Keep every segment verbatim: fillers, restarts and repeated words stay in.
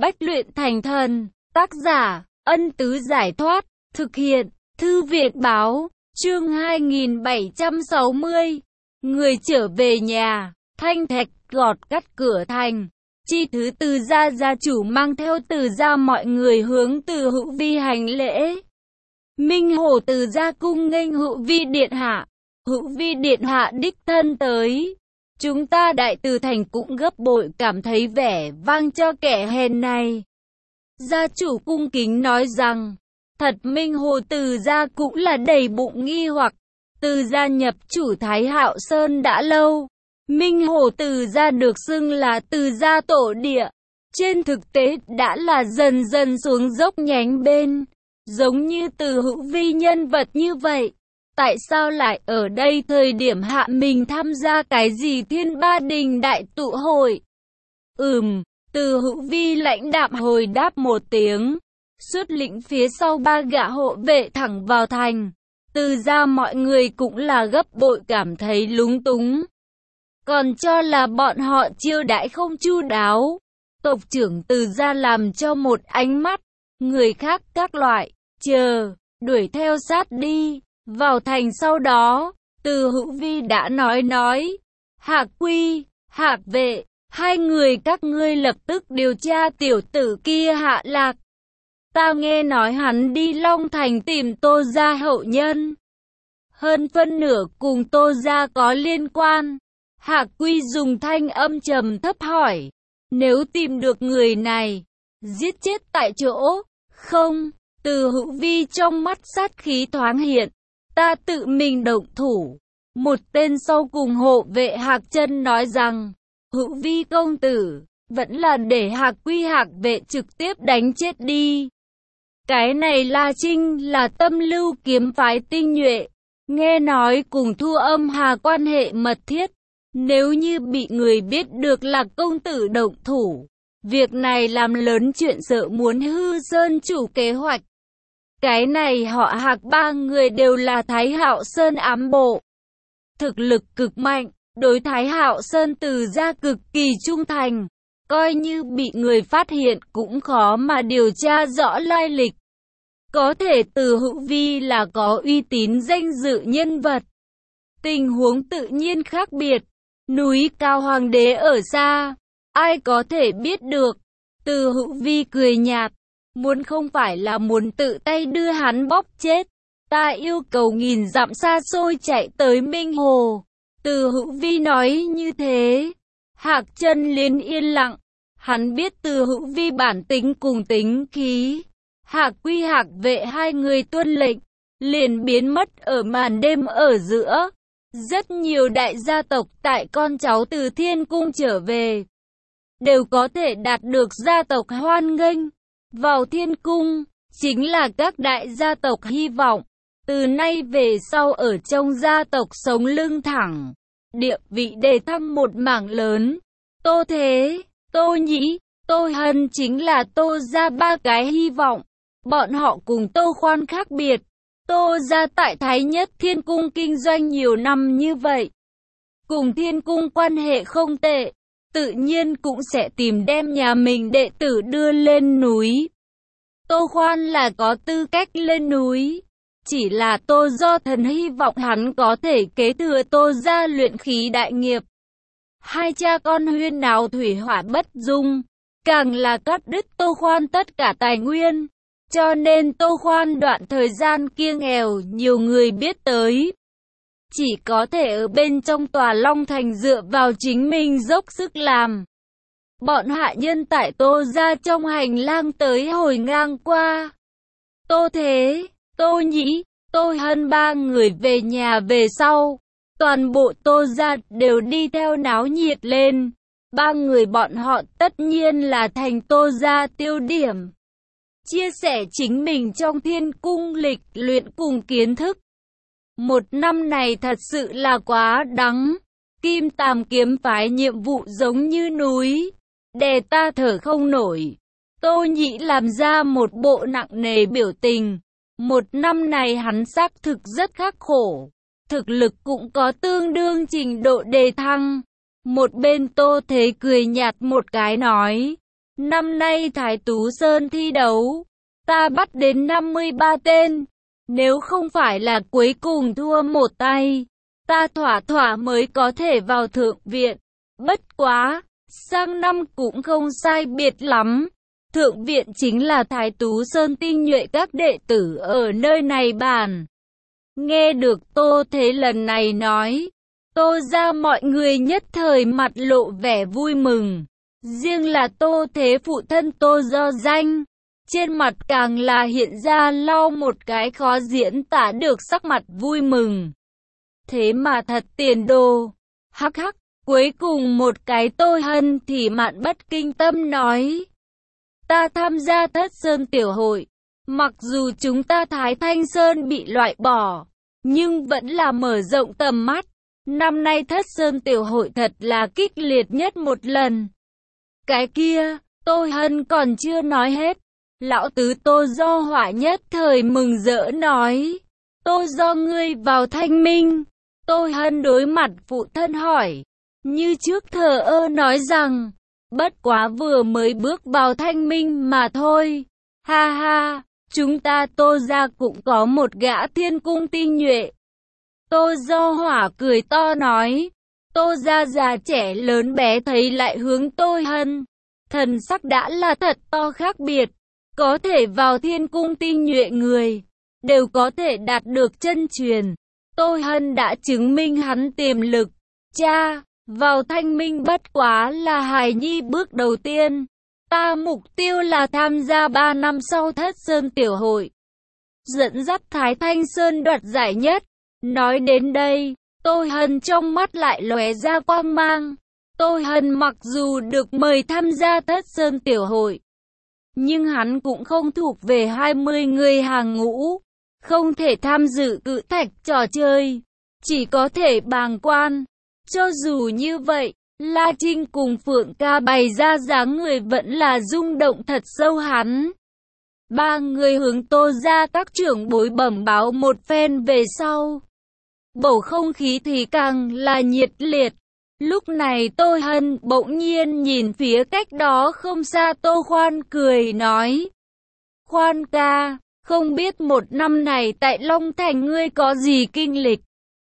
Bách luyện thành thần. Tác giả, Ân Tứ Giải Thoát. Thực hiện, Thư viện Báo. Chương hai nghìn bảy trăm sáu mươi. Người trở về nhà. Thanh Thạch gọt cắt cửa thành. Chi thứ Từ gia gia chủ mang theo Từ gia mọi người hướng Từ Hữu Vi hành lễ. Minh Hổ Từ gia cung nghênh Hữu Vi điện hạ. Hữu Vi điện hạ đích thân tới. Chúng ta Đại Từ thành cũng gấp bội cảm thấy vẻ vang cho kẻ hèn này. Gia chủ cung kính nói rằng, thật Minh Hồ Từ gia cũng là đầy bụng nghi hoặc. Từ gia nhập chủ Thái Hạo Sơn đã lâu. Minh Hồ Từ gia được xưng là Từ gia tổ địa. Trên thực tế đã là dần dần xuống dốc nhánh bên. Giống như Từ Hữu Vi nhân vật như vậy. Tại sao lại ở đây thời điểm hạ mình tham gia cái gì Thiên Ba Đình đại tụ hội? Ừm, Từ Hữu Vi lãnh đạm hồi đáp một tiếng. Xuất lĩnh phía sau ba gã hộ vệ thẳng vào thành. Từ gia mọi người cũng là gấp bội cảm thấy lúng túng. Còn cho là bọn họ chiêu đãi không chu đáo. Tộc trưởng Từ gia làm cho một ánh mắt. Người khác các loại, chờ, đuổi theo sát đi. Vào thành sau đó, Từ Hữu Vi đã nói nói. Hạc Quy, Hạc Vệ, hai người các ngươi lập tức điều tra tiểu tử kia hạ lạc. Ta nghe nói hắn đi Long Thành tìm Tô gia hậu nhân. Hơn phân nửa cùng Tô gia có liên quan. Hạc Quy dùng thanh âm trầm thấp hỏi. Nếu tìm được người này, giết chết tại chỗ, không? Từ Hữu Vi trong mắt sát khí thoáng hiện. Ta tự mình động thủ. Một tên sau cùng hộ vệ Hạc Chân nói rằng, Hữu Vi công tử, vẫn là để Hạc Quy Hạc Vệ trực tiếp đánh chết đi. Cái này La Trinh là Tâm Lưu kiếm phái tinh nhuệ, nghe nói cùng Thu Âm Hà quan hệ mật thiết. Nếu như bị người biết được là công tử động thủ, việc này làm lớn chuyện sợ muốn hư Sơn chủ kế hoạch. Cái này họ Hạc ba người đều là Thái Hạo Sơn ám bộ. Thực lực cực mạnh, đối Thái Hạo Sơn Từ gia cực kỳ trung thành. Coi như bị người phát hiện cũng khó mà điều tra rõ lai lịch. Có thể Từ Hữu Vi là có uy tín danh dự nhân vật. Tình huống tự nhiên khác biệt. Núi cao hoàng đế ở xa, ai có thể biết được. Từ Hữu Vi cười nhạt. Muốn không phải là muốn tự tay đưa hắn bóp chết. Ta yêu cầu nghìn dặm xa xôi chạy tới Minh Hồ. Từ Hữu Vi nói như thế. Hạc Chân liền yên lặng. Hắn biết Từ Hữu Vi bản tính cùng tính khí. Hạc Quy Hạc Vệ hai người tuân lệnh, liền biến mất ở màn đêm ở giữa. Rất nhiều đại gia tộc tại con cháu từ Thiên Cung trở về, đều có thể đạt được gia tộc hoan nghênh. Vào Thiên Cung, chính là các đại gia tộc hy vọng. Từ nay về sau ở trong gia tộc sống lưng thẳng, địa vị đề thăng một mảng lớn. Tô Thế, Tô Nhĩ, Tô Hân chính là Tô gia ba cái hy vọng. Bọn họ cùng Tô Khoan khác biệt. Tô gia tại Thái Nhất Thiên Cung kinh doanh nhiều năm như vậy, cùng Thiên Cung quan hệ không tệ, tự nhiên cũng sẽ tìm đem nhà mình đệ tử đưa lên núi. Tô Khoan là có tư cách lên núi, chỉ là Tô Do Thần hy vọng hắn có thể kế thừa Tô gia luyện khí đại nghiệp. Hai cha con huyên náo thủy hỏa bất dung, càng là cắt đứt Tô Khoan tất cả tài nguyên. Cho nên Tô Khoan đoạn thời gian kia nghèo, nhiều người biết tới. Chỉ có thể ở bên trong tòa Long Thành dựa vào chính mình dốc sức làm. Bọn hạ nhân tại Tô gia trong hành lang tới hồi ngang qua. Tô Thế, Tô Nhĩ, Tô Hân ba người về nhà về sau. Toàn bộ Tô gia đều đi theo náo nhiệt lên. Ba người bọn họ tất nhiên là thành Tô gia tiêu điểm. Chia sẻ chính mình trong Thiên Cung lịch luyện cùng kiến thức. Một năm này thật sự là quá đắng. Kim Tàm kiếm phái nhiệm vụ giống như núi, đè ta thở không nổi. Tô Nhĩ làm ra một bộ nặng nề biểu tình. Một năm này hắn xác thực rất khắc khổ. Thực lực cũng có tương đương trình độ đề thăng. Một bên Tô Thế cười nhạt một cái nói. Năm nay Thái Tú Sơn thi đấu, ta bắt đến năm mươi ba tên. Nếu không phải là cuối cùng thua một tay, ta thỏa thỏa mới có thể vào thượng viện. Bất quá, sang năm cũng không sai biệt lắm. Thượng viện chính là Thái Tú Sơn tinh nhuệ các đệ tử ở nơi này bàn. Nghe được Tô Thế lần này nói, Tô ra mọi người nhất thời mặt lộ vẻ vui mừng. Riêng là Tô Thế phụ thân Tô Do Danh, trên mặt càng là hiện ra lau một cái khó diễn tả được sắc mặt vui mừng. Thế mà thật tiền đồ. Hắc hắc, cuối cùng một cái Tô Hân thì mạn bất kinh tâm nói. Ta tham gia Thất Sơn Tiểu Hội, mặc dù chúng ta Thái Thanh Sơn bị loại bỏ, nhưng vẫn là mở rộng tầm mắt. Năm nay Thất Sơn Tiểu Hội thật là kích liệt nhất một lần. Cái kia, Tô Hân còn chưa nói hết. Lão tứ Tô Do Hỏa nhất thời mừng rỡ nói. Tô Do ngươi vào Thanh Minh. Tô Hân đối mặt phụ thân hỏi. Như trước thờ ơ nói rằng, bất quá vừa mới bước vào Thanh Minh mà thôi. Ha ha, chúng ta Tô gia cũng có một gã thiên cung tinh nhuệ. Tô Do Hỏa cười to nói. Tô gia già trẻ lớn bé thấy lại hướng Tô Hân. Thần sắc đã là thật to khác biệt. Có thể vào thiên cung tinh nhuệ người, đều có thể đạt được chân truyền. Tô Hân đã chứng minh hắn tiềm lực. Cha, vào Thanh Minh bất quá là hài nhi bước đầu tiên. Ta mục tiêu là tham gia ba năm sau Thất Sơn Tiểu Hội, dẫn dắt Thái Thanh Sơn đoạt giải nhất. Nói đến đây, Tô Hân trong mắt lại lóe ra quang mang. Tô Hân mặc dù được mời tham gia Thất Sơn Tiểu Hội, nhưng hắn cũng không thuộc về hai mươi người hàng ngũ, không thể tham dự cự thạch trò chơi, chỉ có thể bàng quan. Cho dù như vậy, La Trinh cùng Phượng Ca bày ra dáng người vẫn là rung động thật sâu hắn. Ba người hướng Tô ra các trưởng bối bẩm báo một phen về sau. Bầu không khí thì càng là nhiệt liệt. Lúc này Tô Hân bỗng nhiên nhìn phía cách đó không xa Tô Khoan cười nói. Khoan ca, không biết một năm này tại Long Thành ngươi có gì kinh lịch?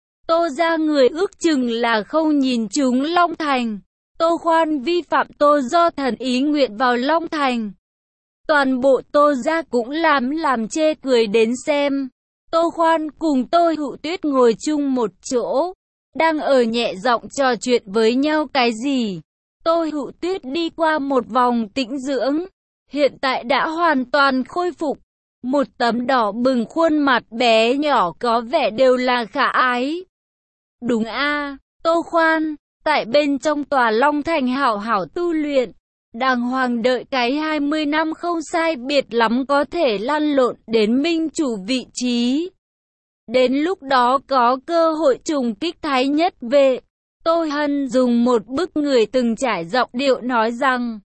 Tô ra người ước chừng là không nhìn chúng Long Thành. Tô Khoan vi phạm Tô do thần ý nguyện vào Long Thành. Toàn bộ Tô ra cũng làm làm chê cười đến xem. Tô Khoan cùng Tô Hữu Tuyết ngồi chung một chỗ, đang ở nhẹ giọng trò chuyện với nhau cái gì. Tô Hữu Tuyết đi qua một vòng tĩnh dưỡng, hiện tại đã hoàn toàn khôi phục. Một tấm đỏ bừng khuôn mặt bé nhỏ có vẻ đều là khả ái. Đúng a, Tô Khoan, tại bên trong tòa Long Thành hảo hảo tu luyện, đàng hoàng đợi cái hai mươi năm không sai biệt lắm có thể lăn lộn đến minh chủ vị trí. Đến lúc đó có cơ hội trùng kích Thái Nhất Vệ. Tô Hân dùng một bức người từng trải giọng điệu nói rằng,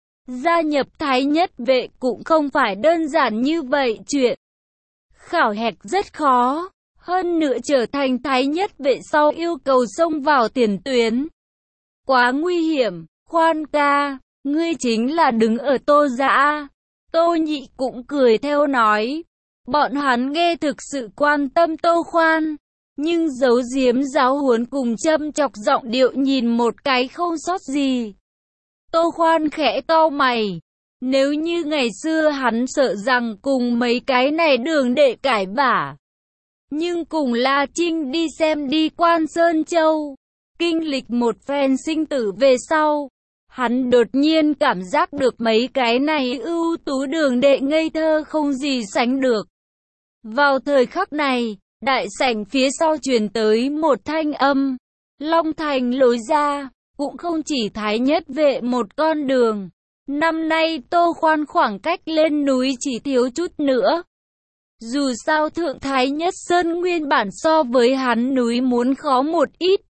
gia nhập Thái Nhất Vệ cũng không phải đơn giản như vậy, chuyện khảo hạch rất khó. Hơn nữa trở thành Thái Nhất Vệ sau yêu cầu xông vào tiền tuyến, quá nguy hiểm. Khoan ca, ngươi chính là đứng ở Tô gia. Tô Nhị cũng cười theo nói. Bọn hắn nghe thực sự quan tâm Tô Khoan, nhưng giấu giếm giáo huấn cùng châm chọc giọng điệu nhìn một cái không sót gì. Tô Khoan khẽ cau mày. Nếu như ngày xưa hắn sợ rằng cùng mấy cái này đường đệ cãi vả, nhưng cùng La Trinh đi xem đi Quan Sơn Châu, kinh lịch một phen sinh tử về sau, hắn đột nhiên cảm giác được mấy cái này ưu tú đường đệ ngây thơ không gì sánh được. Vào thời khắc này, đại sảnh phía sau truyền tới một thanh âm. Long Thành lối ra, cũng không chỉ Thái Nhất Vệ một con đường. Năm nay Tô Khoan khoảng cách lên núi chỉ thiếu chút nữa. Dù sao Thượng Thái Nhất Sơn nguyên bản so với hắn núi muốn khó một ít.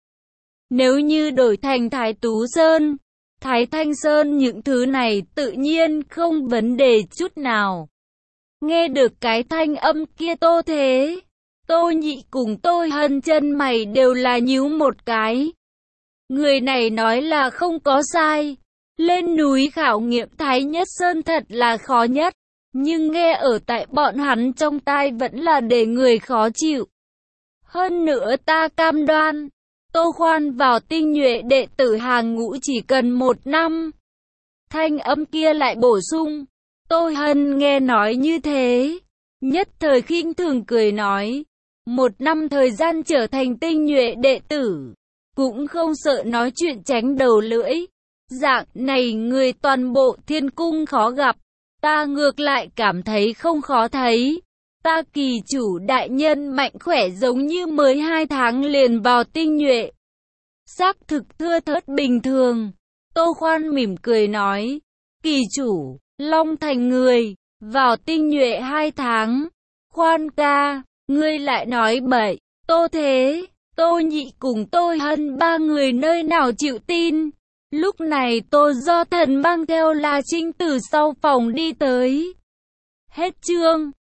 Nếu như đổi thành Thái Tú Sơn, Thái Thanh Sơn, những thứ này tự nhiên không vấn đề chút nào. Nghe được cái thanh âm kia Tô Thế, Tô Nhị cùng Tô Hân chân mày đều là nhíu một cái. Người này nói là không có sai. Lên núi khảo nghiệm Thái Nhất Sơn thật là khó nhất, nhưng nghe ở tại bọn hắn trong tai vẫn là để người khó chịu. Hơn nữa ta cam đoan, Tô Khoan vào tinh nhuệ đệ tử hàng ngũ chỉ cần một năm. Thanh âm kia lại bổ sung, Tô Hân nghe nói như thế, nhất thời khinh thường cười nói, một năm thời gian trở thành tinh nhuệ đệ tử, cũng không sợ nói chuyện tránh đầu lưỡi. Dạng này người toàn bộ thiên cung khó gặp, ta ngược lại cảm thấy không khó thấy. Ta kỳ chủ đại nhân mạnh khỏe giống như mới hai tháng liền vào tinh nhuệ. Xác thực thưa thớt bình thường. Tô Khoan mỉm cười nói, kỳ chủ, Long Thành người, vào tinh nhuệ hai tháng. Khoan ca, ngươi lại nói bậy. Tô Thế, Tô Nhị cùng Tô Hân ba người nơi nào chịu tin. Lúc này Tô Do Thần mang theo La Trinh từ sau phòng đi tới. Hết chương.